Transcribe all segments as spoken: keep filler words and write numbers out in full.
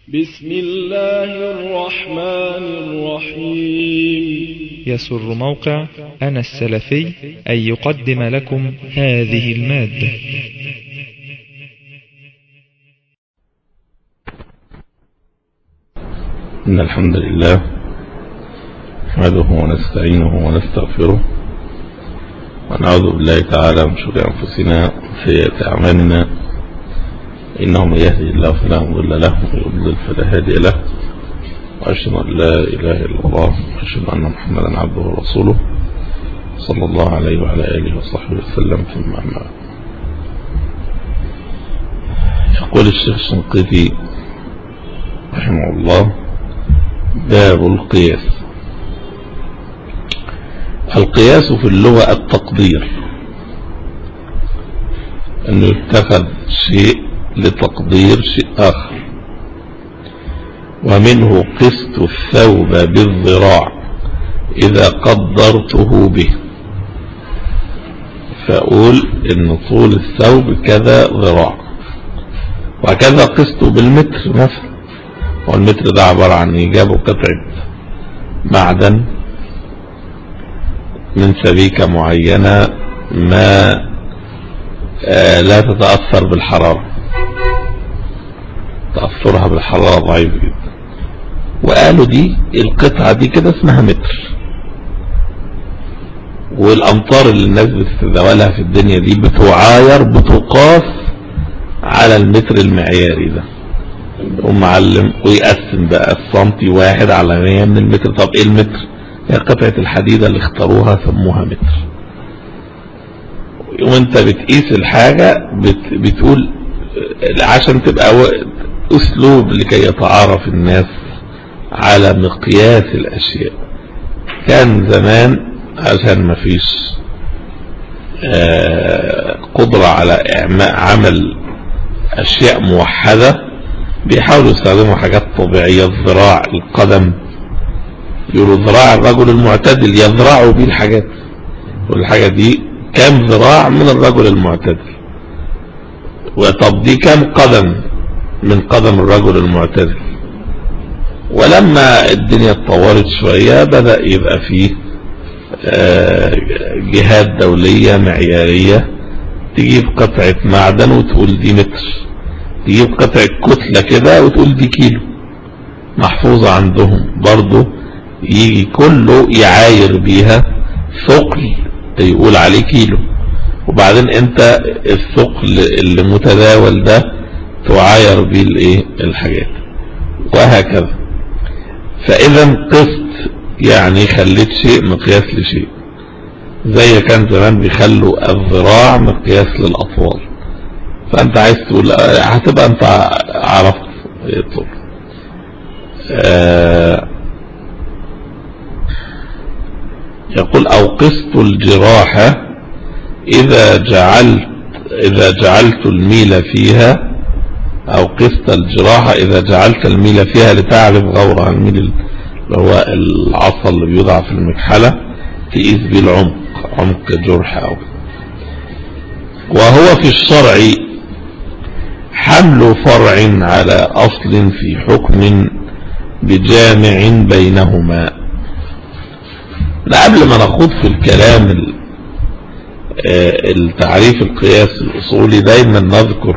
بسم الله الرحمن الرحيم. يسر موقع أنا السلفي أن يقدم لكم هذه المادة. إن الحمد لله نحمده ونستعينه ونستغفره ونعوذ بالله تعالى من شرور أنفسنا وسيئات أعمالنا، إنه من يهدي الله فلا مضل له ومن يضلل فلا هادي له، وأشهد أن لا إله إلا الله وأشهد أن محمدا عبده ورسوله صلى الله عليه وعلى آله وصحبه وسلم. ثم أما بعد، يقول الشيخ الشنقيطي رحمه الله: باب القياس. القياس في اللغة التقدير، أنه يتخذ شيء لتقدير شيء آخر، ومنه قست الثوب بالذراع إذا قدرته به، فأقول إن طول الثوب كذا ذراع، وكذا قسته بالمتر مثلا، والمتر ده عبارة عن إيجاب قطعة معدن من سبيكة معينة ما آه لا تتأثر بالحرارة، تأثرها بالحرارة ضعيف جدا، وقالوا دي القطعة دي كده اسمها متر. والأمطار اللي الناس بتتداولها في الدنيا دي بتعاير بتقاس على المتر المعياري ده، ومعلم ويقسم بقى السنتي واحد على مية من المتر. طب ايه المتر؟ هي قطعة الحديدة اللي اختاروها سموها متر. وانت بتقيس الحاجة بت بتقول عشان تبقى اسلوب لكي يتعارف الناس على مقياس الاشياء. كان زمان عشان ما فيش قدرة على عمل اشياء موحدة، بيحاولوا يستخدموا حاجات طبيعية. الذراع، القدم، يقولوا ذراع الرجل المعتدل يذرعوا بيه الحاجات، والحاجة دي كم ذراع من الرجل المعتدل، وطب دي كم قدم من قدم الرجل المعتدل. ولما الدنيا اتطورت شوية بدأ يبقى فيه جهات دولية معيارية تجيب قطعة معدن وتقول دي متر، تجيب قطعة كتلة كده وتقول دي كيلو، محفوظة عندهم برضو، يجي كله يعاير بيها ثقل يقول عليه كيلو، وبعدين انت الثقل اللي متداول ده تعاير بيه الايه الحاجات، وهكذا. فاذا قست يعني خليت شيء مقياس لشيء، زي كان زمان بيخلوا الذراع مقياس للاطوال. فانت عايز تقول هتبقى انت عرفت الطول. آه يقول: او قسط الجراحة اذا جعلت اذا جعلت الميل فيها، او قسط الجراحة اذا جعلت الميل فيها لتعرف غورها. الميل اللي هو العصا اللي بيوضع في المكحلة تقيس بيه العمق، عمق جرح. او وهو في الشرع حمل فرع على اصل في حكم بجامع بينهما. لا، قبل ما نخوض في الكلام التعريف القياس الاصولي، دايما نذكر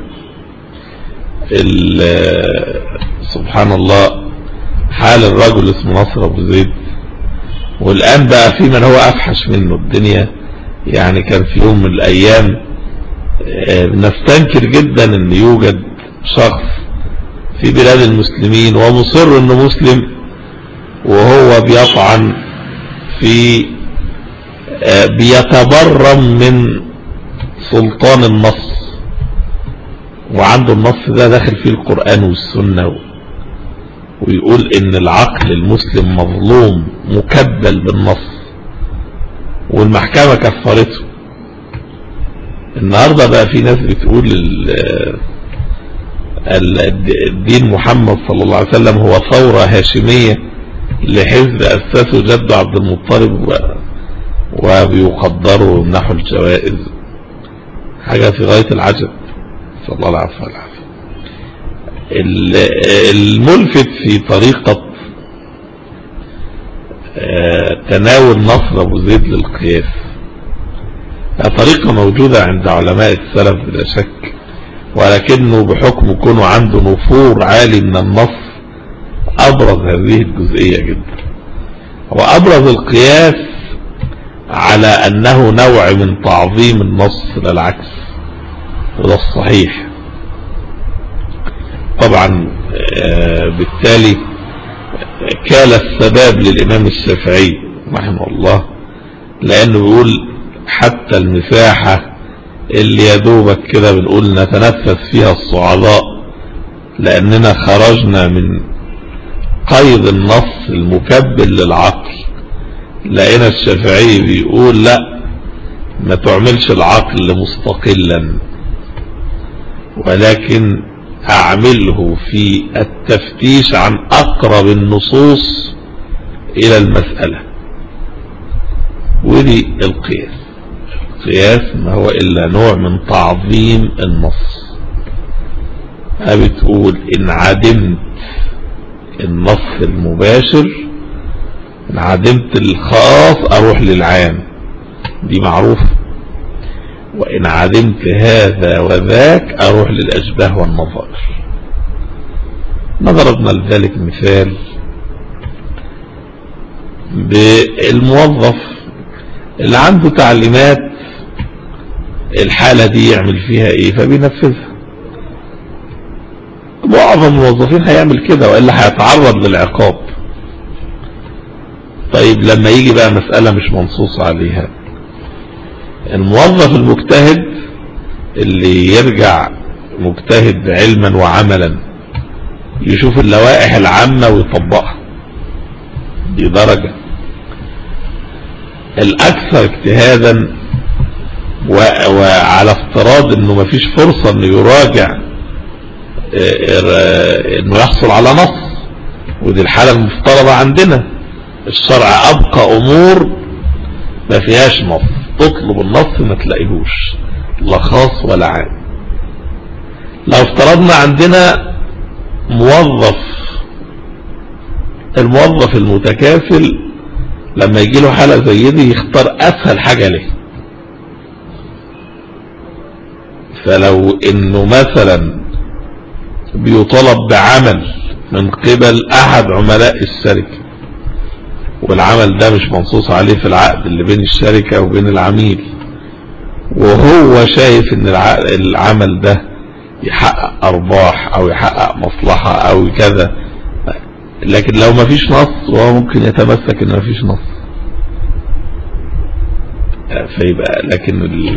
سبحان الله حال الرجل اسمه نصر ابو زيد، والان بقى في من هو افحش منه الدنيا. يعني كان في يوم من الايام نستنكر جدا ان يوجد شخص في بلاد المسلمين ومصر انه مسلم، وهو بيطعن في بيتبرم من سلطان النص، وعنده النص ده داخل فيه القرآن والسنة، ويقول ان العقل المسلم مظلوم مكبل بالنص، والمحكمة كفرته. النهاردة بقى في ناس بتقول الدين محمد صلى الله عليه وسلم هو ثورة هاشمية لحزب أسسه جده عبد المطلب، وبيقدروا ويمنحوا الجوائز. حاجة في غاية العجب، صلى الله عليه وسلم. الملفت في طريقة تناول نصر ابو زيد للقياس طريقة موجودة عند علماء السلف بلا شك، ولكنه بحكم كونه عنده نفور عالي من النص ابرز هذه الجزئية جدا. هو ابرز القياس على انه نوع من تعظيم النص لا العكس، وده الصحيح طبعا. بالتالي كان السباب للامام الشافعي رحمه الله، لانه بيقول حتى المساحة اللي يدوبك كده بنقول نتنفس فيها الصعداء لاننا خرجنا من قيد النص المكبل للعقل، لقينا الشافعي بيقول لا، ما تعملش العقل مستقلا، ولكن اعمله في التفتيش عن اقرب النصوص الى المسألة. ودي القياس. القياس ما هو الا نوع من تعظيم النص. بتقول ان عدمت النص المباشر، ان عدمت الخاص اروح للعام، دي معروفة. وان عدمت هذا وذاك اروح للاشباه والنظائر. ضربنا لذلك مثال بالموظف اللي عنده تعليمات الحالة دي يعمل فيها ايه فبينفذها. معظم الموظفين هيعمل كده والا هيتعرض للعقاب. طيب لما يجي بقى مسألة مش منصوص عليها، الموظف المجتهد اللي يرجع مجتهد علما وعملا يشوف اللوائح العامة ويطبقها، دي درجة. الاكثر اجتهادا وعلى افتراض انه مفيش فرصة انه يراجع انه يحصل على نص، ودي الحالة المفترضة عندنا. الشرع ابقى امور ما فيهاش نص، تطلب النص ما تلاقيهوش لا خاص ولا عام. لو افترضنا عندنا موظف، الموظف المتكافل لما يجي له حالة زي دي يختار اسهل حاجة له. فلو انه مثلا بيطالب بعمل من قبل احد عملاء الشركة، والعمل ده مش منصوص عليه في العقد اللي بين الشركة وبين العميل، وهو شايف ان العمل ده يحقق ارباح او يحقق مصلحة او كذا، لكن لو ما فيش نص وهو ممكن يتمسك ان ما فيش نص فيبقى. لكن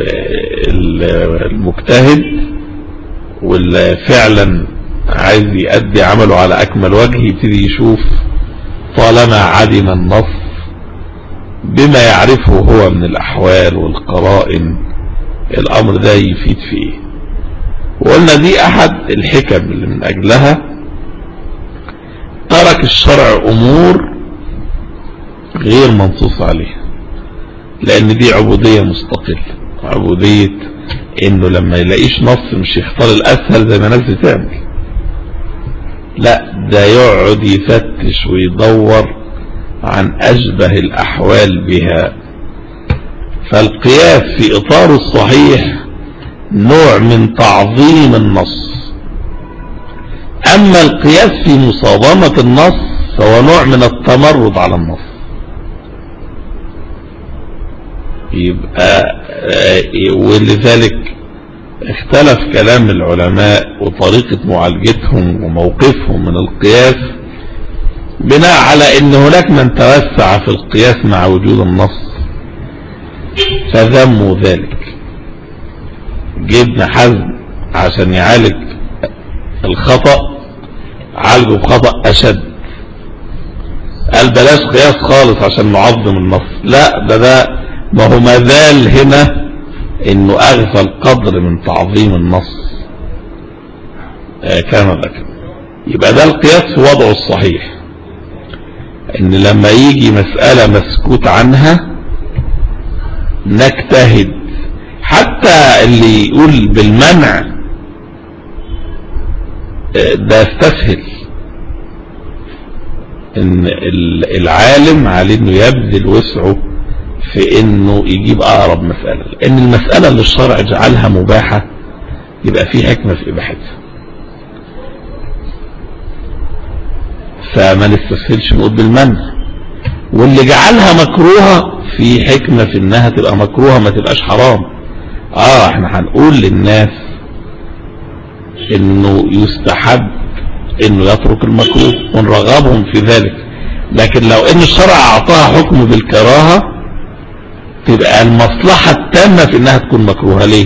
المجتهد واللي فعلا عايز يؤدي عمله على اكمل وجه يبتدي يشوف طالما عدم النص بما يعرفه هو من الاحوال والقرائن الامر ده يفيد فيه. وقلنا دي احد الحكم اللي من اجلها ترك الشرع امور غير منصوص عليها، لان دي عبودية مستقلة. عبودية انه لما يلاقيش نص مش يختار الاسهل زي ما ناس بتعمل، لا ده يقعد يفتش ويدور عن اشبه الاحوال بها. فالقياس في اطاره الصحيح نوع من تعظيم النص، اما القياس في مصادمة النص فهو نوع من التمرد على النص. يبقى ولذلك اختلف كلام العلماء وطريقة معالجتهم وموقفهم من القياس بناء على ان هناك من توسع في القياس مع وجود النص فذموا ذلك. ابن حزم عشان يعالج الخطأ عالجه بخطأ اشد، قال بلاش قياس خالص عشان نعظم النص. لا ده ده ما هو ما زال هنا انه اغفل قدر من تعظيم النص آه كما ذكر. يبقى ده القياس في وضعه الصحيح، ان لما يجي مسألة مسكوت عنها نجتهد. حتى اللي يقول بالمنع ده استسهل ان العالم عليه انه يبذل وسعه في انه يجيب اقرب مسألة، لان المسألة اللي الشرع جعلها مباحة يبقى في حكمة في اباحتها، فما نستسهلش نقول بالمنع. واللي جعلها مكروهة في حكمة في انها تبقى مكروهة ما تبقاش حرام. اه احنا هنقول للناس انه يستحب انه يترك المكروه ونرغبهم في ذلك، لكن لو ان الشرع اعطاها حكم بالكراهة تبقى المصلحة التامة في انها تكون مكروهة. ليه؟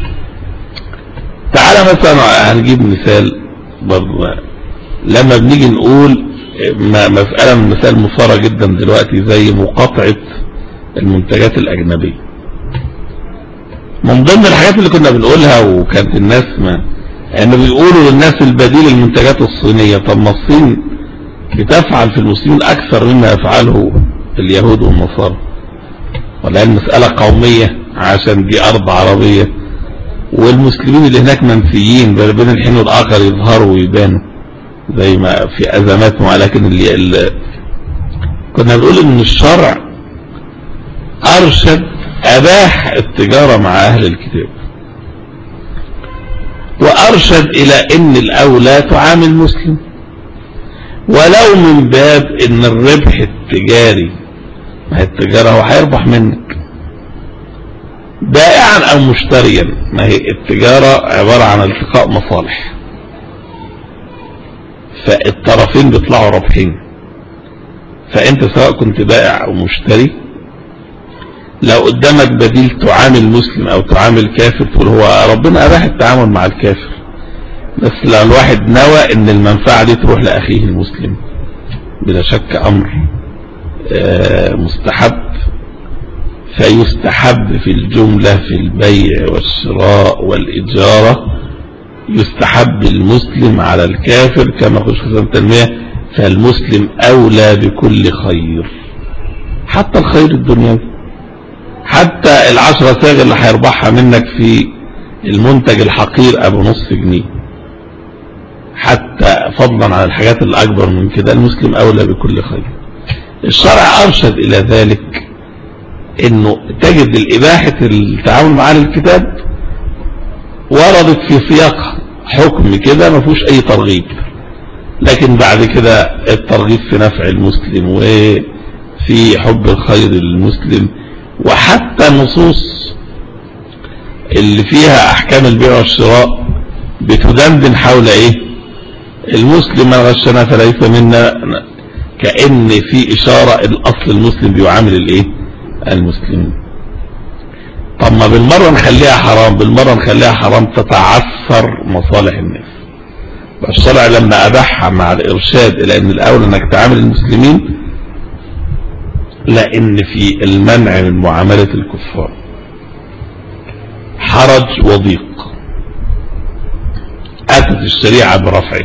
تعالى مثلا هنجيب مثال برضه، لما بنيجي نقول مسألة من المسائل المثارة جدا دلوقتي زي مقاطعة المنتجات الأجنبية. من ضمن الحاجات اللي كنا بنقولها وكانت الناس ما يعني بيقولوا للناس البديل المنتجات الصينية. طب ما الصين بتفعل في المسلمين أكثر مما يفعله اليهود والنصارى، ولا المسألة قومية عشان دي أرض عربية والمسلمين اللي هناك منسيين بين الحين والآخر يظهروا ويبانوا زي ما في أزمات. ولكن اللي, اللي كنا بنقول إن الشرع أرشد أباح التجارة مع أهل الكتاب، وأرشد إلى إن الأولى تعامل مسلم، ولو من باب إن الربح التجاري، ما هي التجارة هو هيربح منك بائعا أو مشتريا، ما هي التجارة عبارة عن التقاء مصالح، فالطرفين بيطلعوا رابحين. فأنت سواء كنت بائع أو مشتري لو قدامك بديل تعامل مسلم أو تعامل كافر تقول هو ربنا أباح التعامل مع الكافر، بس لو الواحد نوى إن المنفعة دي تروح لأخيه المسلم بلا شك أمر مستحب. فيستحب في الجملة في البيع والشراء والإجارة يستحب المسلم على الكافر كما خش في التنمية، فالمسلم أولى بكل خير حتى الخير الدنيوي، حتى العشرة ساغ اللي هيربحها منك في المنتج الحقير أبو نصف جنيه، حتى فضلا عن الحاجات الأكبر من كده المسلم أولى بكل خير. الشرع أرشد إلى ذلك إنه تجد الإباحة التعامل مع الكتاب وردت في سياق حكم كده ما فيهوش أي ترغيب، لكن بعد كده الترغيب في نفع المسلم وفي حب الخير للمسلم، وحتى النصوص اللي فيها أحكام البيع والشراء بتدندن حول إيه المسلم من غشنا فليس منا، كأن في إشارة الأصل المسلم بيعامل الإيه المسلمين. طب ما بالمرة نخليها حرام، بالمرة نخليها حرام تتعثر مصالح الناس. الشرع لما أباحها مع الإرشاد إلى أن الأولى أنك تعامل المسلمين، لأن في المنع من معاملة الكفار حرج وضيق أتت الشريعة برفعه،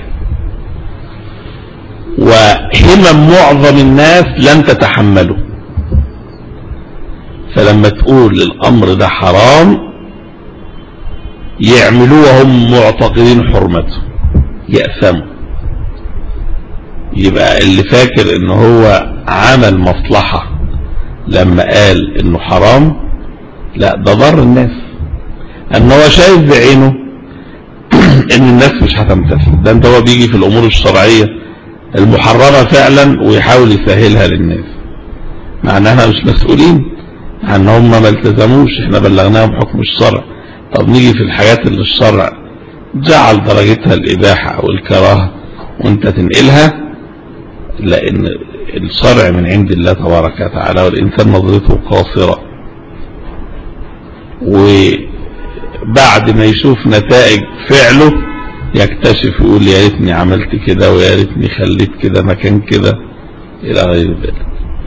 وهمم معظم الناس لن تتحمله. فلما تقول الأمر ده حرام يعملوه وهم معتقدين حرمته يأثموا. يبقى اللي فاكر ان هو عمل مصلحة لما قال انه حرام، لا ده ضر الناس، ان هو شايف بعينه ان الناس مش هتمتثل. ده انت هو بيجي في الامور الشرعية المحرمة فعلا ويحاول يسهلها للناس، مع اننا مش مسؤولين عن هم ما التزموش، احنا بلغناهم حكم الشرع. طب نيجي في الحاجات اللي الشرع جعل درجتها الاباحة او الكراهة وانت تنقلها، لان الشرع من عند الله تبارك وتعالى والانسان نظرته قاصرة، وبعد ما يشوف نتائج فعله يكتشف يقول يا ريتني عملت كده ويا ريتني خليت كده مكان كده الى غير ذلك.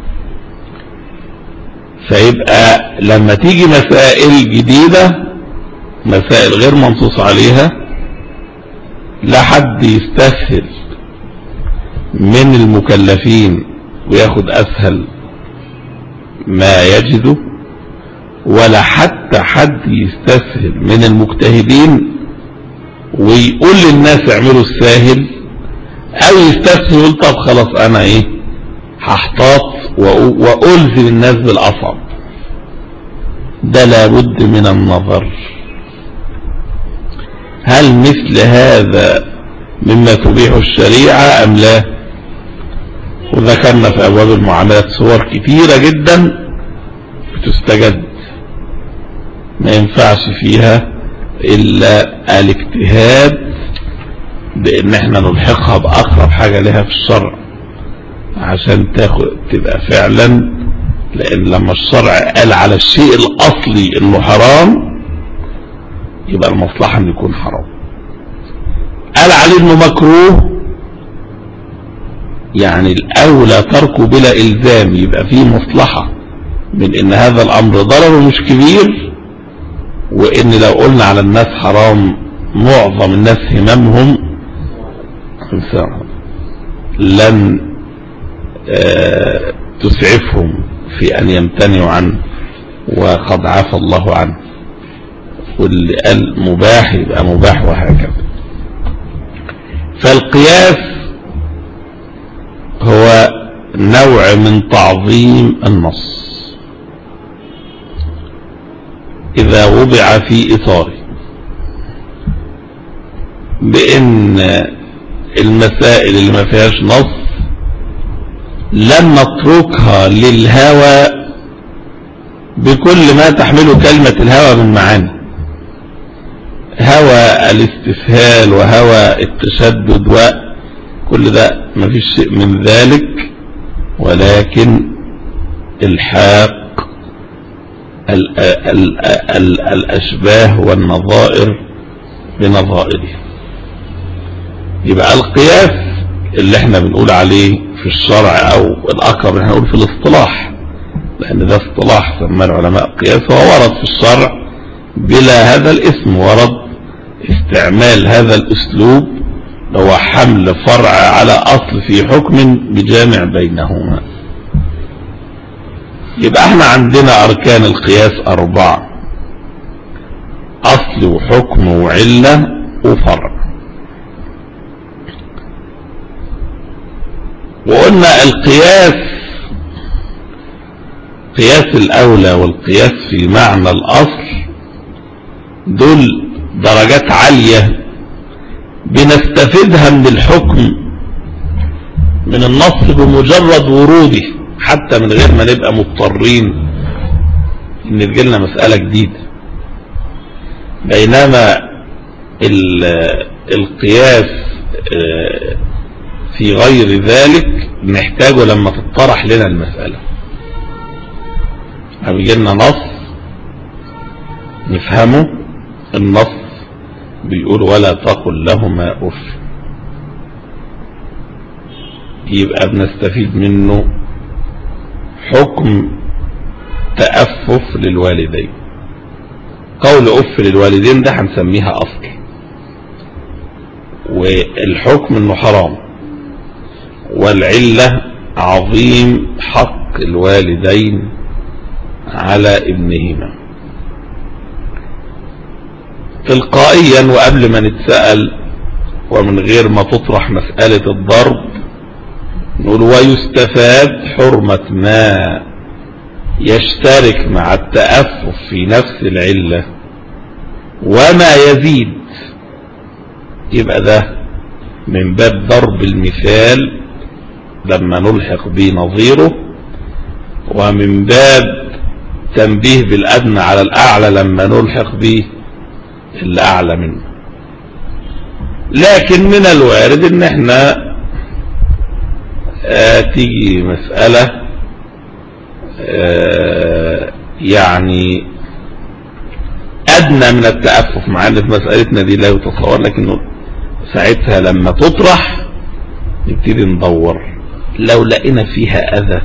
فيبقى لما تيجي مسائل جديدة، مسائل غير منصوص عليها، لا حد يستسهل من المكلفين وياخد أسهل ما يجده، ولا حتى حد يستسهل من المجتهدين ويقول للناس اعملوا الساهل، او يستسهل يقول طب خلاص انا ايه هحتاط وألزم الناس بالاصعب. ده لابد من النظر، هل مثل هذا مما تبيح الشريعة ام لا؟ وذكرنا في ابواب المعاملات صور كثيرة جدا بتستجد ما ينفعش فيها الا الاجتهاد بان احنا نلحقها باقرب حاجة لها في الشرع عشان تاخد تبقى فعلا، لان لما الشرع قال على الشيء الاصلي انه حرام يبقى المصلحة انه يكون حرام. قال عليه انه مكروه، يعني الاولى تركه بلا الزام، يبقى فيه مصلحة من ان هذا الامر ضرره مش كبير، وان لو قلنا على الناس حرام معظم الناس هممهم لن آه تسعفهم في ان يمتنعوا عنه، وقد عفى الله عنه، واللي قال مباح يبقى مباح وهكذا. فالقياس هو نوع من تعظيم النص إذا وضع في إطاره، بأن المسائل اللي ما فيهاش نص لن نتركها للهوى بكل ما تحمله كلمة الهوى من معاني، هوى الاستسهال وهوى التشدد وكل ده ما فيش شيء من ذلك، ولكن الحاق ال ال ال الأشباه والنظائر بنظائره. يبقى القياس اللي احنا بنقول عليه في الشرع او الاقرب احنا نقول في الاصطلاح، لان ده اصطلاح سماه العلماء قياس، هو ورد في الشرع بلا هذا الاسم، ورد استعمال هذا الاسلوب هو حمل فرع على اصل في حكم بجامع بينهما. يبقى احنا عندنا اركان القياس اربعة: اصل وحكم وعلة وفرع. وقلنا القياس قياس الاولى والقياس في معنى الاصل دول درجات عالية بنستفيدها من الحكم من النص بمجرد وروده، حتى من غير ما نبقى مضطرين ان تجيلنا مسألة جديدة. بينما القياس في غير ذلك نحتاجه لما تطرح لنا المسألة، بيجيلنا نص نفهمه، النص بيقول ولا تقل لهما اف، يبقى بنستفيد منه حكم تأفف للوالدين. قول اف للوالدين ده هنسميها اصل، والحكم انه حرام، والعلة عظيم حق الوالدين على ابنهما. تلقائيا وقبل ما نتسأل ومن غير ما تطرح مسألة الضرب نقول ويستفاد حرمة ما يشترك مع التأفف في نفس العلة وما يزيد، يبقى ده من باب ضرب المثال لما نلحق به نظيره، ومن باب تنبيه بالأدنى على الأعلى لما نلحق به الأعلى منه. لكن من الوارد ان احنا آه تيجي مسألة آه يعني أدنى من التأفف، مع ان في مسألتنا دي لا يتصور، لكنه ساعتها لما تطرح نبتدي ندور لو لقينا فيها أذى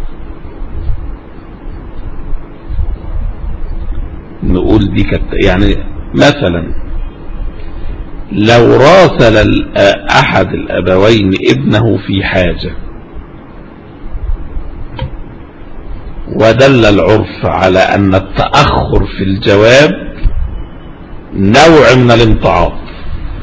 نقول دي كت يعني مثلا لو راسل أحد الأبوين ابنه في حاجة ودل العرف على أن التأخر في الجواب نوع من الامتعاض،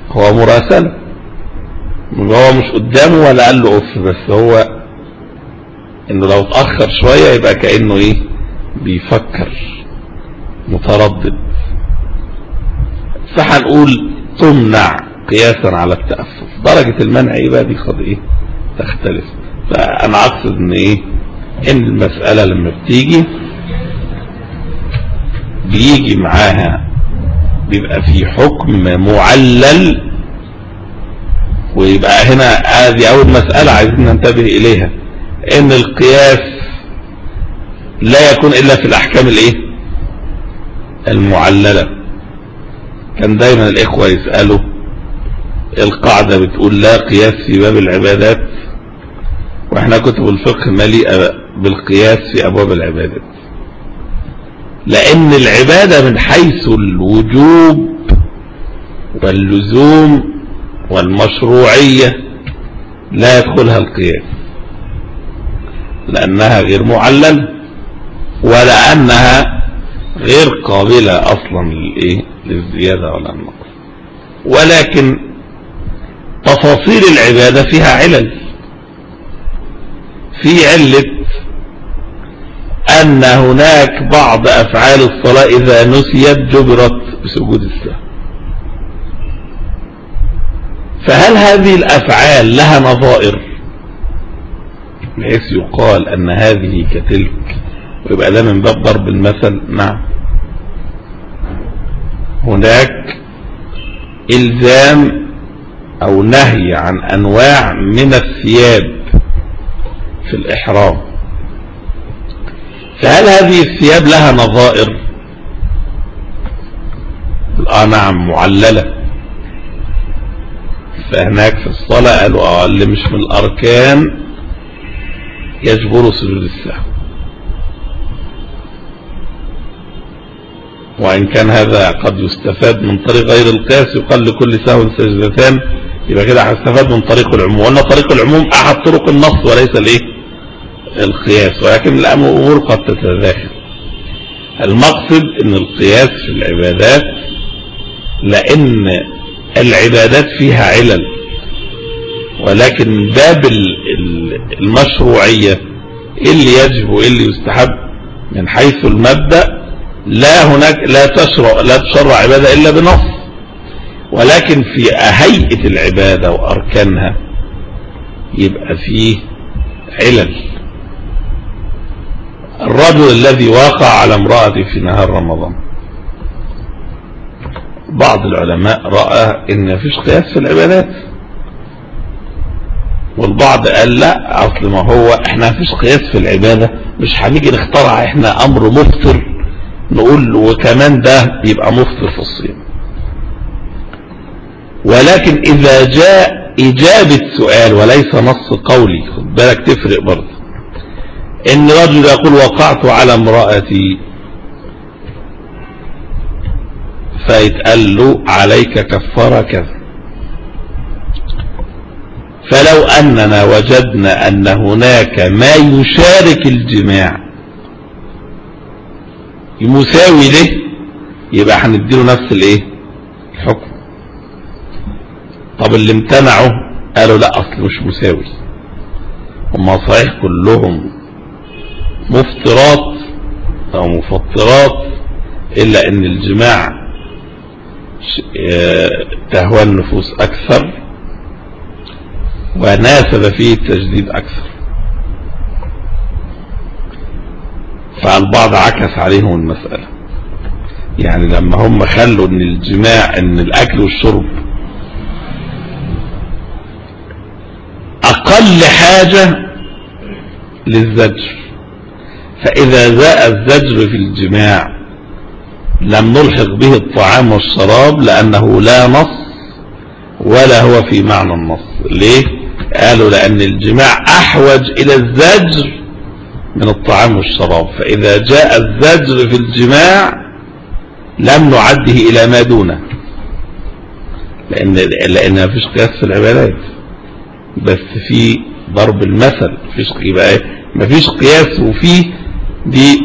هو مراسلة، هو مش قدامه ولا قال له اف، بس هو انه لو اتأخر شوية يبقى كأنه ايه بيفكر متردد. فهنقول تمنع قياسا على التأفف. درجة المنع ايه بقى دي قد ايه تختلف. فانا اقصد ان ايه ان المسألة لما بتيجي بيجي معاها بيبقى في حكم معلل، ويبقى هنا هذه اول مسألة عايزين ننتبه اليها، ان القياس لا يكون الا في الاحكام الايه المعللة. كان دايما الاخوة يسألوا القاعدة بتقول لا قياس في باب العبادات، واحنا كتب الفقه مليئة بالقياس في ابواب العبادات، لان العبادة من حيث الوجوب واللزوم والمشروعية لا يدخلها القياس، لانها غير معللة ولانها غير قابلة اصلا للايه للزيادة ولا النقص. ولكن تفاصيل العبادة فيها علل. في علة ان هناك بعض افعال الصلاة اذا نسيت جبرت بسجود السهو. فهل هذه الافعال لها نظائر بحيث يقال ان هذه كتلك ويبقى ده من باب ضرب المثل؟ نعم، هناك الزام او نهي عن انواع من الثياب في الاحرام، فهل هذه الثياب لها نظائر؟ اه نعم معللة. فهناك في الصلاة قالوا اه اللي مش من الاركان يجبر سجود السهو، وان كان هذا قد يستفاد من طريق غير القياس، يقال لكل سهو سجدتان، يبقى كده هستفاد من طريق العموم، وان طريق العموم احد طرق النص وليس الايه القياس، ولكن الامور قد تتداخل. المقصد ان القياس في العبادات لان العبادات فيها علل، ولكن باب المشروعية اللي يجب واللي يستحب من حيث المبدأ لا هناك لا تشرع لا تشرع عبادة الا بنص، ولكن في هيئة العبادة واركانها يبقى فيه علل. الرجل الذي واقع على امرأته في نهار رمضان، بعض العلماء رأى ان مفيش قياس في العبادات، والبعض قال لا اصل ما هو احنا مفيش قياس في العبادة، مش هنيجي نخترع احنا امر مفطر نقول وكمان ده يبقى مفطر في الصيام. ولكن اذا جاء اجابة سؤال وليس نص قولي، خد بالك تفرق برضه، ان رجل يقول وقعت على امرأتي فيتقال له عليك كفارة كذا. فلو اننا وجدنا ان هناك ما يشارك الجماع مساوي له يبقى هنديله نفس الايه الحكم. طب اللي امتنعوا قالوا لا اصل مش مساوي، هم صحيح كلهم مفطرات او مفطرات الا ان الجماع تهوى النفوس اكثر وناسب فيه التجديد اكثر، فالبعض عكس عليهم المسألة. يعني لما هم خلوا ان الجماع ان الاكل والشرب اقل حاجة للزجر، فاذا جاء الزجر في الجماع لم نلحق به الطعام والشراب لانه لا نص ولا هو في معنى النص. ليه؟ قالوا لان الجماع احوج الى الزجر من الطعام والشراب، فاذا جاء الزجر في الجماع لم نعده الى ما دونه، لان لان ما فيش قياس في العبادات، بس في ضرب المثل. فيش يبقى ايه؟ ما فيش قياس وفيه دي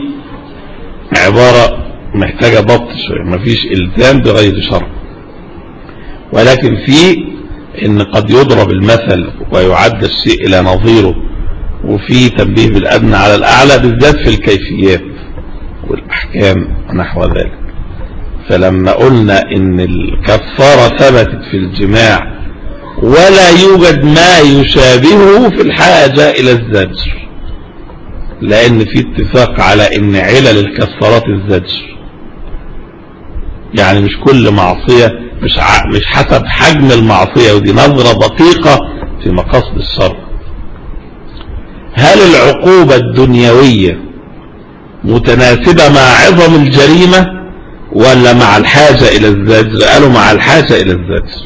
عبارة محتاجة ضبط شوية. ما فيش الزام بغير شرع، ولكن في ان قد يضرب المثل ويعد الشيء الى نظيره، وفي تنبيه بالادنى على الاعلى بالذات في الكيفيات والاحكام ونحو ذلك. فلما قلنا ان الكفارة ثبتت في الجماع ولا يوجد ما يشابهه في الحاجة الى الزجر، لان في اتفاق على ان علل الكفارات الزجر، يعني مش كل معصية مش مش حسب حجم المعصية، ودي نظرة دقيقة في مقاصد الشرع. هل العقوبة الدنيوية متناسبة مع عظم الجريمة ولا مع الحاجة الى الزجر؟ قالوا مع الحاجة الى الزجر.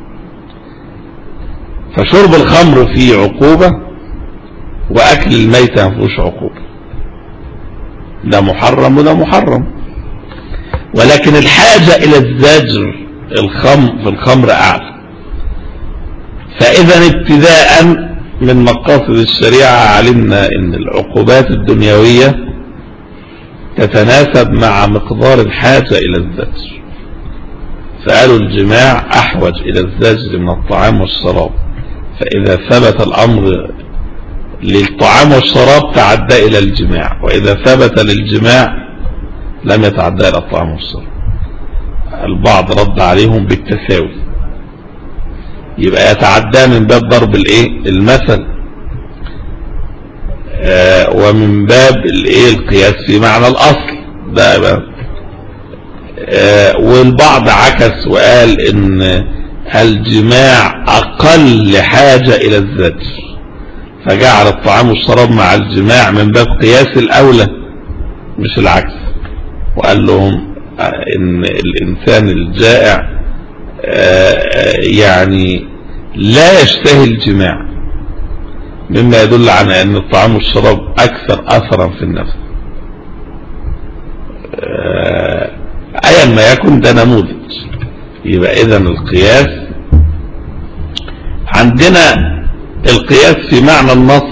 فشرب الخمر فيه عقوبة واكل الميتة ما فيهوش عقوبة، ده محرم وده محرم، ولكن الحاجة الى الزجر الخمر في الخمر اعلى. فاذا ابتداء من مقاصد الشريعة علمنا ان العقوبات الدنيوية تتناسب مع مقدار الحاجة الى الزجر، فقالوا الجماع احوج الى الزجر من الطعام والشراب، فاذا ثبت الامر للطعام والشراب تعدى الى الجماع، واذا ثبت للجماع لم يتعدى الى الطعام والشراب. البعض رد عليهم بالتساوي، يبقى يتعدى من باب ضرب الايه المثل، آه ومن باب الايه القياس في معنى الاصل ده بقى. آه والبعض عكس وقال ان الجماع اقل حاجة الى الزجر، فجعل الطعام والشراب مع الجماع من باب قياس الاولى مش العكس، وقال لهم ان الانسان الجائع يعني لا يشتهي الجماع، مما يدل على ان الطعام والشراب اكثر اثرا في النفس. ايا ما يكن ده نموذج. يبقى اذا القياس عندنا القياس في معنى النص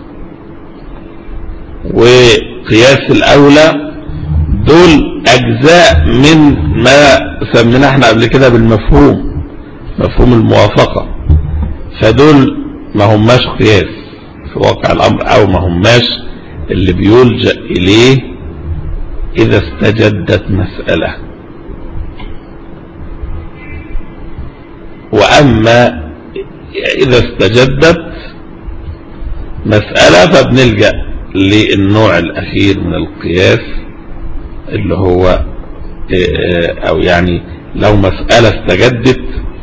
وقياس الاولى، دول اجزاء من ما سميناه احنا قبل كده بالمفهوم، مفهوم الموافقة، فدول ما هماش قياس في واقع الامر، او ما هماش اللي بيلجأ اليه اذا استجدت مسألة. واما اذا استجدت مسألة فبنلجأ للنوع الاخير من القياس اللي هو او يعني لو مسألة استجدت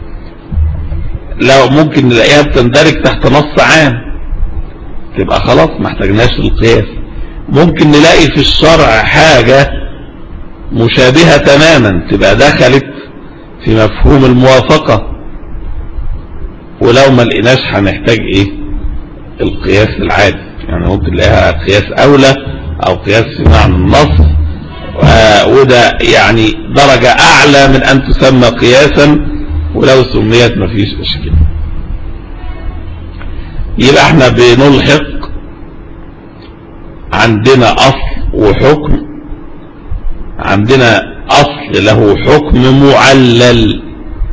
لو ممكن نلاقيها بتندرج تحت نص عام تبقى خلاص ما احتاجناش للقياس. ممكن نلاقي في الشرع حاجة مشابهة تماما تبقى دخلت في مفهوم الموافقة، ولو ما لقيناش هنحتاج ايه القياس العادي. يعني ممكن نلاقيها قياس اولى او قياس في معنى النص، وده يعني درجة اعلى من ان تسمى قياسا، ولو سميت مفيش اشكال. يبقى احنا بنلحق عندنا اصل وحكم، عندنا اصل له حكم معلل،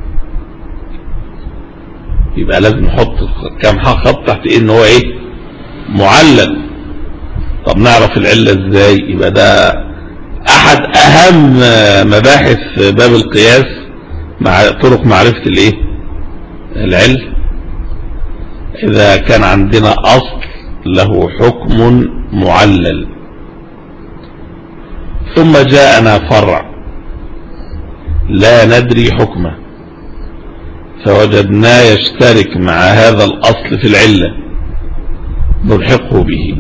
يبقى لازم نحط كم خط تحت ايه ان هو ايه معلل. طب نعرف العلة ازاي؟ يبقى ده احد اهم مباحث باب القياس مع طرق معرفة الايه العلة. اذا كان عندنا اصل له حكم معلل ثم جاءنا فرع لا ندري حكمه فوجدناه يشترك مع هذا الاصل في العلة نلحقه به.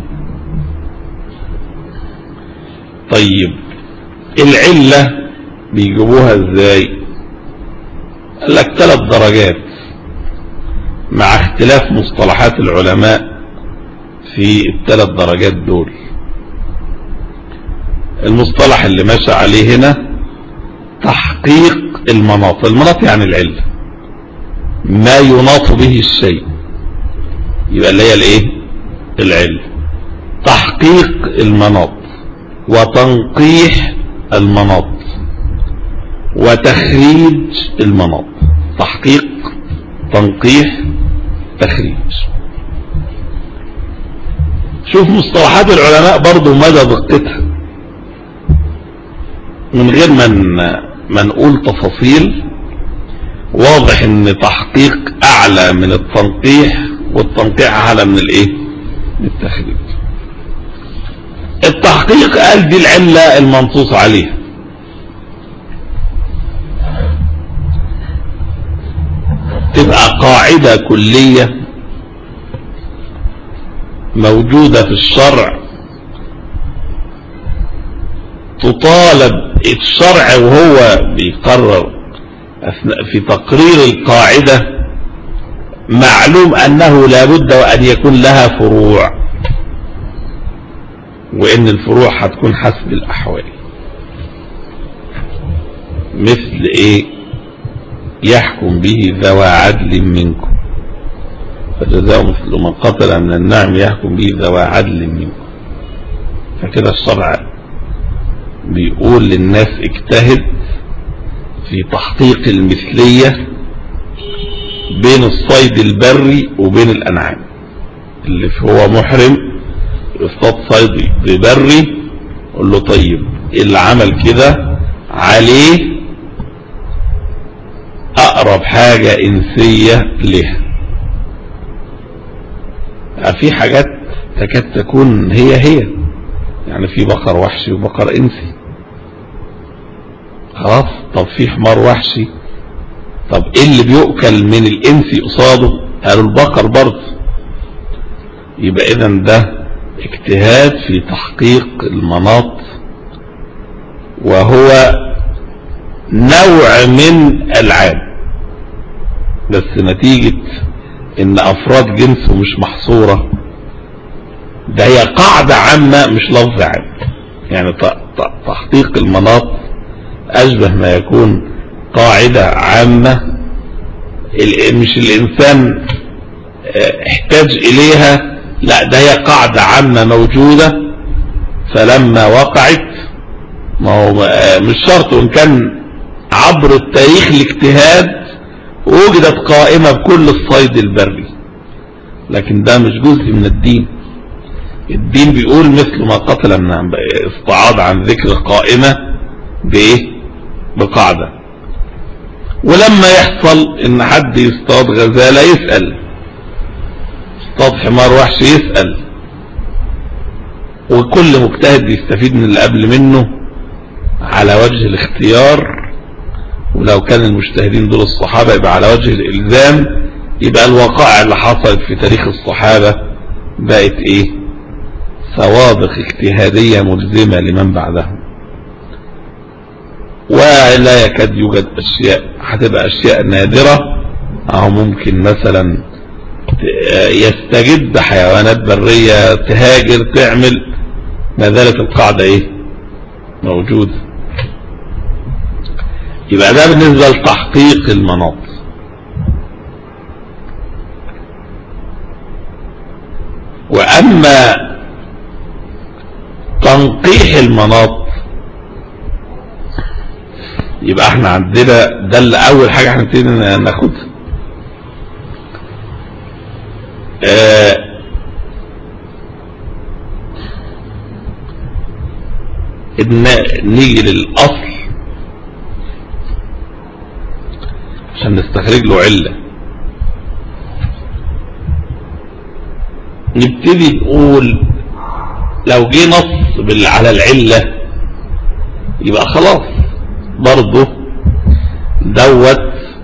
طيب العلة بيجيبوها ازاي؟ قال لك ثلاث درجات مع اختلاف مصطلحات العلماء في الثلاث درجات دول. المصطلح اللي ماشى عليه هنا تحقيق المناط. المناط يعني العلة، ما يناط به الشيء، يبقى اللي هي الايه العلة. تحقيق المناط وتنقيح المناط وتخريج المناط. تحقيق، تنقيح، تخريج. شوف مصطلحات العلماء برضو مدى دقتها من غير من ما نقول تفاصيل. واضح ان تحقيق اعلى من التنقيح، والتنقيح اعلى من الايه؟ من التخريج. التحقيق قال دي العلة المنصوص عليها، تبقى قاعدة كلية موجودة في الشرع، تطالب الشرع وهو بيقرر أثناء في تقرير القاعدة، معلوم أنه لابد وأن يكون لها فروع، وإن الفروع هتكون حسب الأحوال. مثل إيه؟ يحكم به ذوى عدل منكم فجزاء مثل من قتل من النعم يحكم به ذوى عدل منكم. فكده الشرع بيقول للناس اجتهد في تحقيق المثلية بين الصيد البري وبين الأنعام. اللي هو محرم يصطاد صيد ببري، قول له طيب اللي عمل كده عليه أقرب حاجة إنسية له. في حاجات تكاد تكون هي هي، يعني في بقر وحشي وبقر إنسي، خلاص. طب في حمار وحشي، طب ايه اللي بيؤكل من الإنسي قصاده؟ قالوا البقر برضه. يبقى إذا ده اجتهاد في تحقيق المناط، وهو نوع من العام، بس نتيجة ان افراد جنسه مش محصورة، ده هي قاعدة عامة مش لفظ عام. يعني تحقيق المناط اشبه ما يكون قاعدة عامة، مش الانسان احتاج اليها، لا ده هي قاعدة عامة موجودة، فلما وقعت، ما هو مش شرط، وان كان عبر التاريخ الاجتهاد وجدت قائمة بكل الصيد البري، لكن ده مش جزء من الدين. الدين بيقول مثل ما قتل من استعاض عن ذكر قائمة بايه؟ بقاعدة. ولما يحصل ان حد يصطاد غزالة يسأل، اصطاد حمار وحش يسأل، وكل مجتهد يستفيد من اللي قبل منه على وجه الاختيار. ولو كان المجتهدين دول الصحابة يبقى على وجه الإلزام، يبقى الوقائع اللي حصلت في تاريخ الصحابة بقت ايه؟ سوابق اجتهادية ملزمة لمن بعدهم. ولا يكاد يوجد اشياء، هتبقى اشياء نادرة، او ممكن مثلا يستجد حيوانات برية تهاجر تعمل، ما ذلك القاعدة ايه؟ موجودة. يبقى ده بالنسبة لتحقيق المناط. واما تنقيح المناط، يبقى احنا عندنا ده اللي اول حاجة احنا نبتدي ناخدها. اه نيجي للاصل عشان نستخرج له علة. نبتدي نقول لو جه نص على العلة، يبقى خلاص برضه دوت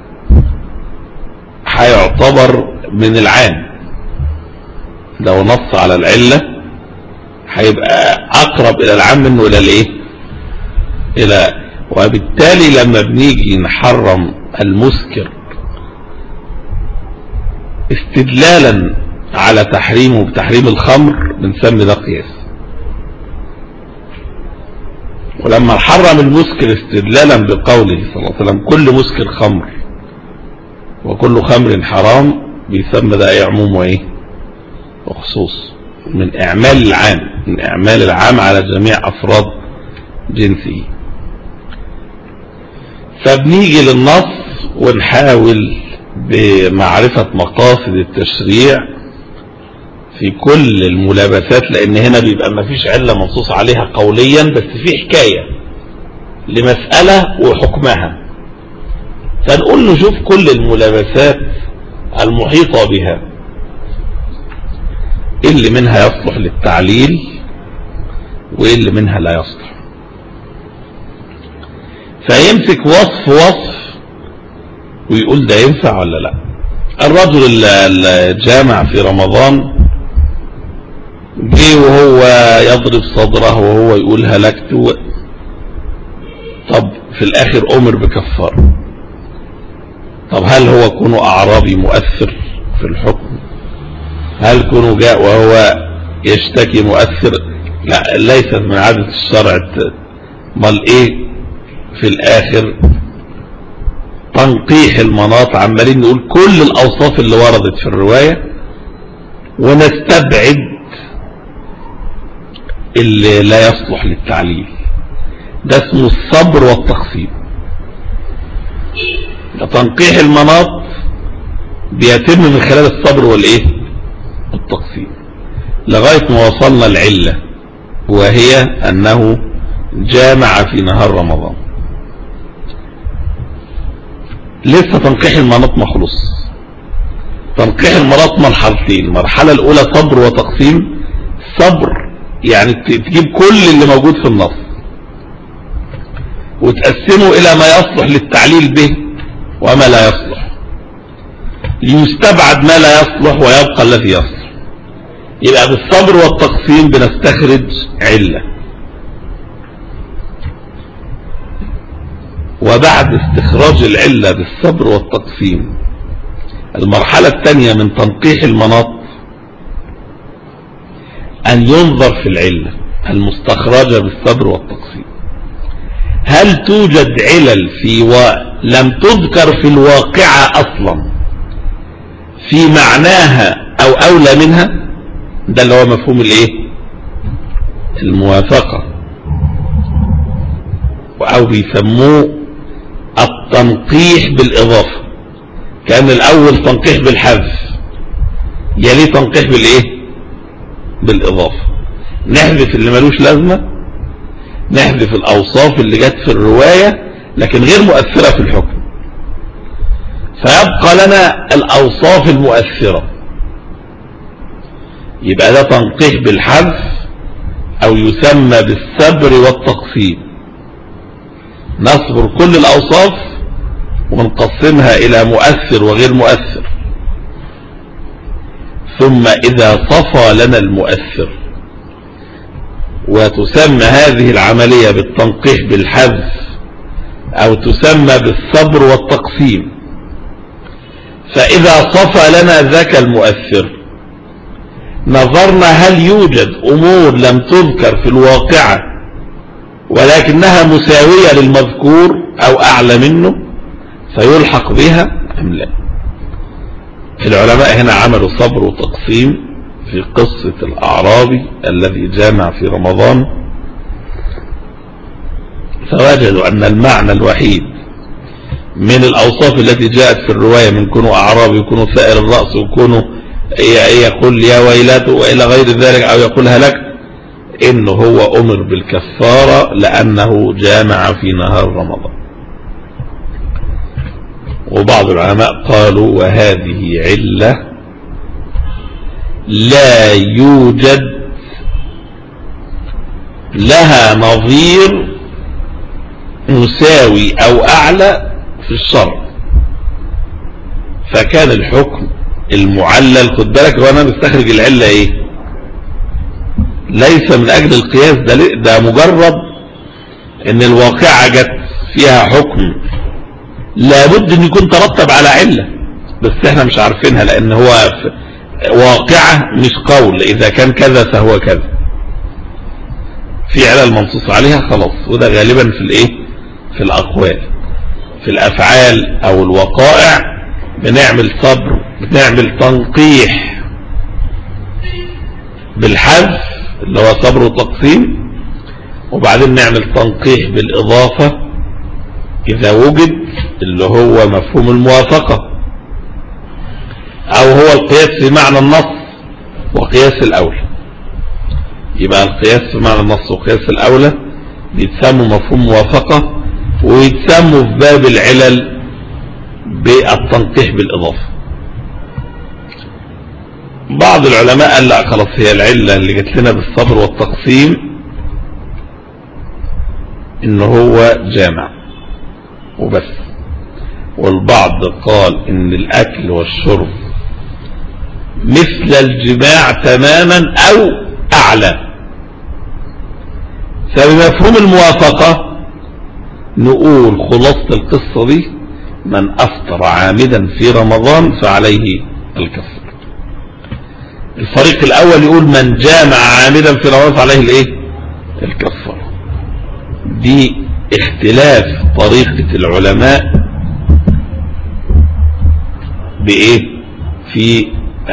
هيعتبر من العام. لو نص على العلة هيبقى اقرب الى العام منه الى الايه؟ الى وبالتالي لما بنيجي نحرم المسكر استدلالا على تحريمه بتحريم الخمر بنسمي ده قياس. ولما نحرم المسكر استدلالا بقوله صلى الله عليه وسلم كل مسكر خمر وكل خمر حرام، بيسمى ده ايه؟ عموم وايه؟ وخصوص، من اعمال العام، من اعمال العام على جميع افراد جنسه. فبنيجي للنص ونحاول بمعرفة مقاصد التشريع في كل الملابسات، لان هنا بيبقى ما فيش علة منصوص عليها قوليا، بس في حكاية لمسألة وحكمها، فنقول له شوف كل الملابسات المحيطة بها اللي منها يصلح للتعليل واللي منها لا يصلح، فيمسك وصف وصف ويقول ده ينفع ولا لا. الرجل اللي جامع في رمضان جه وهو يضرب صدره وهو يقول هلكت، طب في الاخر امر بكفاره. طب هل هو كونه اعرابي مؤثر في الحكم؟ هل كونه جاء وهو يشتكي مؤثر؟ لا، ليست من عادة الشرع. مال ايه في الاخر؟ تنقيح المناط، عمالين نقول كل الاوصاف اللي وردت في الرواية ونستبعد اللي لا يصلح للتعليل. ده اسمه الصبر والتقسيم. تنقيح المناط بيتم من خلال الصبر والايه التقسيم، لغاية ما وصلنا العلة وهي انه جامع في نهار رمضان. لسه تنقيح المناط مخلص. تنقيح المناط مرحلتين، المرحلة الاولى صبر وتقسيم. صبر يعني تجيب كل اللي موجود في النص وتقسمه الى ما يصلح للتعليل به وما لا يصلح، ليستبعد ما لا يصلح ويبقى الذي يصلح. يبقى بالصبر والتقسيم بنستخرج علة، وبعد استخراج العلة بالصبر والتقسيم المرحلة الثانية من تنقيح المناط أن ينظر في العلة المستخرجة بالصبر والتقسيم، هل توجد علل في ولم تذكر في الواقعة أصلا في معناها أو أولى منها؟ ده اللي هو مفهوم الايه الموافقة، أو بيسموه التنقيح بالإضافة. كان الأول تنقيح بالحذف، يليه تنقيح بالايه بالإضافة. نحذف اللي ملوش لازمة، نحذف الأوصاف اللي جت في الرواية لكن غير مؤثرة في الحكم، فيبقى لنا الأوصاف المؤثرة. يبقى ده تنقيح بالحذف أو يسمى بالصبر والتقسيم. نصبر كل الأوصاف ونقسمها إلى مؤثر وغير مؤثر، ثم إذا صفى لنا المؤثر، وتسمى هذه العملية بالتنقيح بالحذف أو تسمى بالصبر والتقسيم. فإذا صفى لنا ذاك المؤثر نظرنا هل يوجد أمور لم تذكر في الواقعة ولكنها مساوية للمذكور أو أعلى منه فيلحق بها أم لا. العلماء هنا عملوا صبر وتقسيم في قصة الأعرابي الذي جامع في رمضان، فوجدوا أن المعنى الوحيد من الأوصاف التي جاءت في الرواية من كونوا أعرابي وكونوا ثائر الرأس وكونوا يقول يا ويلات وإلى غير ذلك أو يقول هلكت، إنه هو أمر بالكفارة لأنه جامع في نهار رمضان. وبعض العلماء قالوا وهذه علة لا يوجد لها نظير مساوي أو أعلى في الشرع، فكان الحكم المعلل. خد بالك وانا بستخرج العلة ايه، ليس من اجل القياس، ده, ده مجرد ان الواقعة جت فيها حكم لابد ان يكون ترتب على علة، بس احنا مش عارفينها لان هو واقعة مش قول اذا كان كذا فهو كذا، في علل منصوص عليها خلاص. وده غالبا في الايه في الاقوال. في الافعال او الوقائع بنعمل صبر، بنعمل تنقيح بالحذف اللي هو صبر وتقسيم، وبعدين نعمل تنقيح بالإضافة إذا وجد اللي هو مفهوم الموافقة، أو هو القياس في معنى النص وقياس الأولى. يبقى القياس في معنى النص وقياس الأولى بيتسموا مفهوم موافقة، ويتسموا في باب العلل بالتنقيح بالإضافة. بعض العلماء قال لا خلاص هي العلة اللي جت لنا بالصبر والتقسيم إن هو جامع وبس. والبعض قال إن الأكل والشرب مثل الجماع تماما أو أعلى. فبمفهوم الموافقة نقول خلاصة القصة دي من أفطر عامدا في رمضان فعليه الكفر. الفريق الأول يقول من جامع عامدا في رمضان فعليه الايه؟ الكفر. دي اختلاف طريقة العلماء بإيه؟ في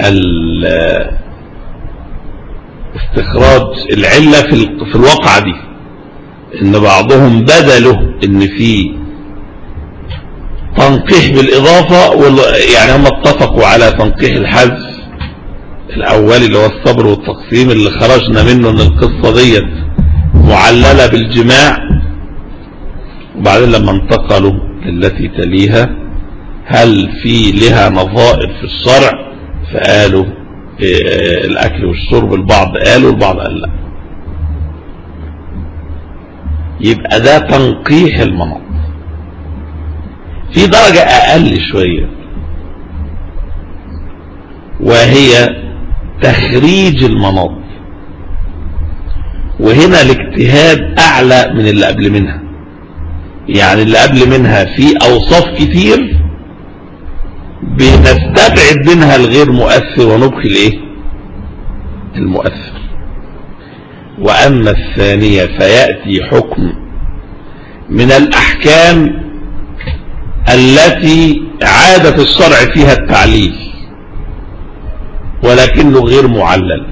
استخراج العلة في الواقعة دي، ان بعضهم بدله ان في تنقيح بالإضافة، يعني هم اتفقوا على تنقيح الحذف الأولي اللي هو الصبر والتقسيم اللي خرجنا منه ان القصة ديت معللة بالجماع. وبعدين لما انتقلوا للتي تليها هل في لها نظائر في الشرع، فقالوا إيه الأكل والشرب، البعض قالوا البعض قال لا. يبقى ده تنقيح المناط. في درجة أقل شوية وهي تخريج المناط، وهنا الاجتهاد أعلى من اللي قبل منها. يعني اللي قبل منها في أوصاف كتير بنستبعد منها الغير مؤثر ونبقي الايه؟ المؤثر. وأما الثانية فيأتي حكم من الأحكام التي عادة الشرع فيها التعليل ولكنه غير معلل،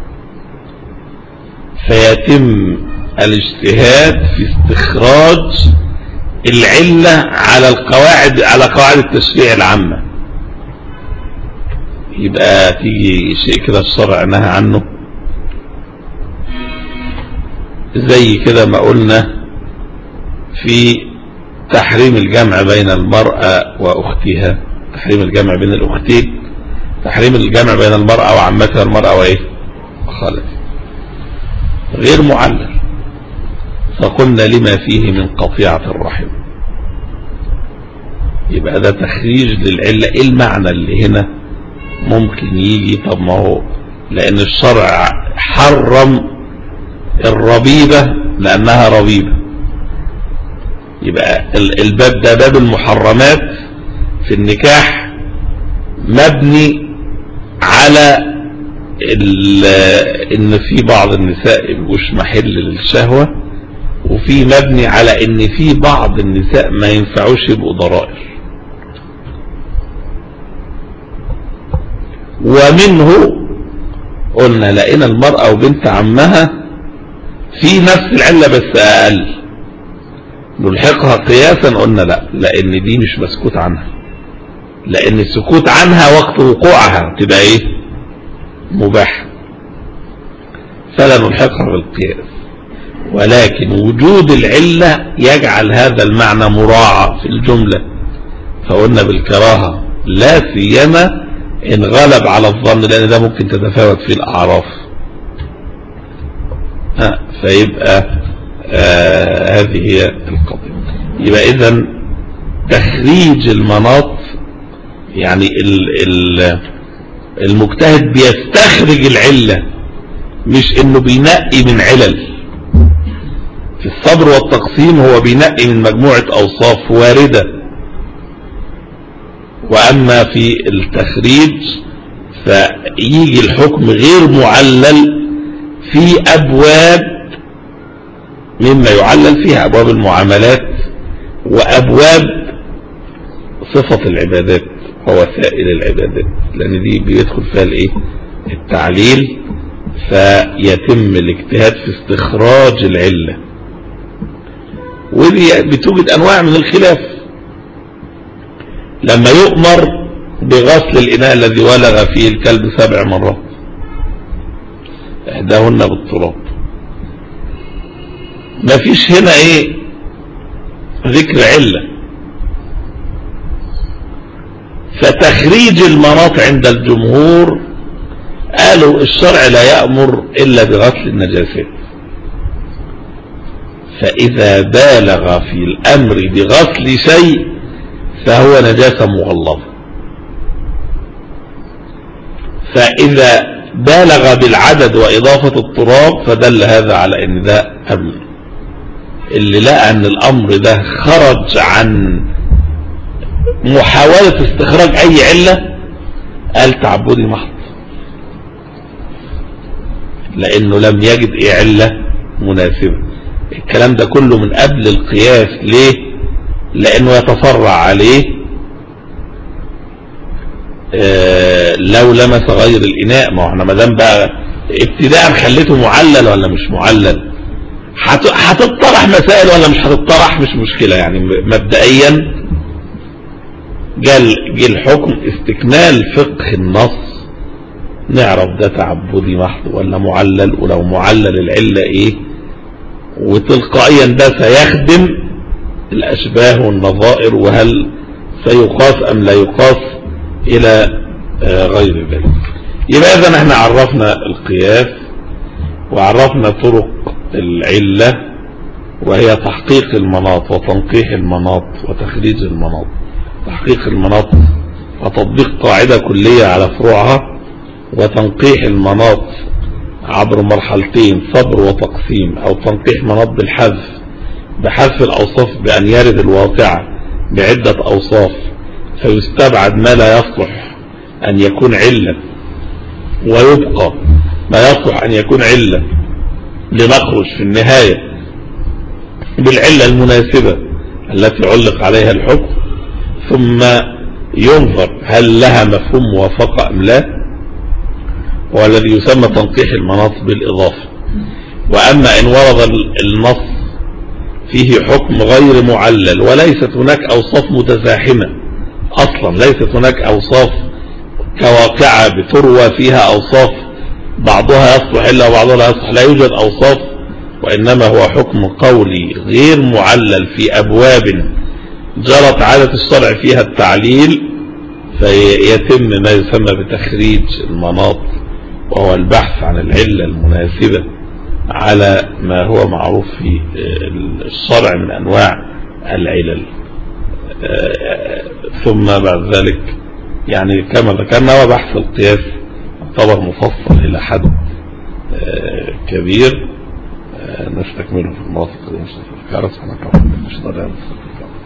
فيتم الاجتهاد في استخراج العلة على القواعد على قواعد التشريع العامة. يبقى تيجي شيء كده الشرع نهى عنه، زي كده ما قلنا في تحريم الجمع بين المرأة وأختها، تحريم الجمع بين الأختين، تحريم الجمع بين المرأة وعمتها المرأة وإيه؟ وخالتها، غير معلل. فقلنا لما فيه من قطيعة الرحم. يبقى ده تخريج للعلة. ايه المعنى اللي هنا ممكن يجي؟ طب ما هو لأن الشرع حرم الربيبة لأنها ربيبة، يبقى الباب ده باب المحرمات في النكاح مبني على ان في بعض النساء مش محل للشهوة، وفي مبني على ان في بعض النساء ما ينفعوش يبقوا ضرائر. ومنه قلنا لقينا المرأة وبنت عمها في نفس العلة بس اقل، نلحقها قياسا. قلنا لا، لان دي مش مسكوت عنها، لان السكوت عنها وقت وقوعها تبقى ايه؟ مباح، فلا نلحقها بالقياس. ولكن وجود العلة يجعل هذا المعنى مراعى في الجملة، فقلنا بالكراهة لا سيما ان غلب على الظن، لان ده ممكن تتفاوت في الاعراف. ها فيبقى آه هذه هي القضية. يبقى اذا تخريج المناط يعني ال ال المجتهد بيستخرج العلة، مش انه بينقي من علل. في الصبر والتقسيم هو بينقي من مجموعة اوصاف واردة. واما في التخريج فيجي الحكم غير معلل في ابواب مما يعلل فيها، ابواب المعاملات وابواب صفة العبادات ووسائل العبادات، لان دي بيدخل فيها الايه؟ التعليل. فيتم الاجتهاد في استخراج العلة. ودي بتوجد أنواع من الخلاف. لما يؤمر بغسل الإناء الذي ولغ فيه الكلب سبع مرات إحداهن بالتراب، ما فيش هنا ايه ذكر علة. فتخريج المناط عند الجمهور قالوا الشرع لا يأمر إلا بغسل النجاسات، فإذا بالغ في الأمر بغسل شيء فهو نجاسة مغلظة، فإذا بالغ بالعدد وإضافة التراب فدل هذا على ان ده قبل. اللي لقى ان الامر ده خرج عن محاولة استخراج اي علة قال تعبدي محض، لانه لم يجد ايه علة مناسبة. الكلام ده كله من قبل القياس. ليه؟ لانه يتفرع عليه آه لو لمس غير الاناء. ما احنا مادام بقى ابتداء خليته معلل ولا مش معلل، هتطرح مسائل ولا مش هتطرح مش مشكلة. يعني مبدئيا جال جه الحكم استكمال فقه النص، نعرف ده تعبدي محض ولا معلل، ولو معلل العلة ايه، وتلقائيا ده سيخدم الاشباه والنظائر، وهل سيقاس ام لا يقاس الى غير ذلك. يبقى اذا احنا عرفنا القياس وعرفنا طرق العلة، وهي تحقيق المناط وتنقيح المناط وتخريج المناط. تحقيق المناط وتطبيق قاعدة كلية على فروعها، وتنقيح المناط عبر مرحلتين، صبر وتقسيم، او تنقيح مناط بالحذف، بحذف الاوصاف بان يرد الواقع بعدة اوصاف فيستبعد ما لا يصلح ان يكون علة، ويبقى ما يصلح ان يكون علة، لنخرج في النهاية بالعلة المناسبة التي علق عليها الحكم، ثم ينظر هل لها مفهوم موافقة ام لا، والذي يسمى تنقيح المناط بالإضافة. وأما إن ورد النص فيه حكم غير معلل وليست هناك أوصاف متزاحمة أصلا، ليست هناك أوصاف كواقعة بتروى فيها أوصاف بعضها يصلح إلا وبعضها لا يصلح، لا يوجد أوصاف، وإنما هو حكم قولي غير معلل في أبواب جرت عادة الشرع فيها التعليل، فيتم ما يسمى بتخريج المناط، وهو البحث عن العلة المناسبة على ما هو معروف في الشرع من أنواع العلل. ثم بعد ذلك يعني كما ذكرنا، وبحث القياس يعتبر مفصل إلى حد كبير، نستكمله في المرات القادمة.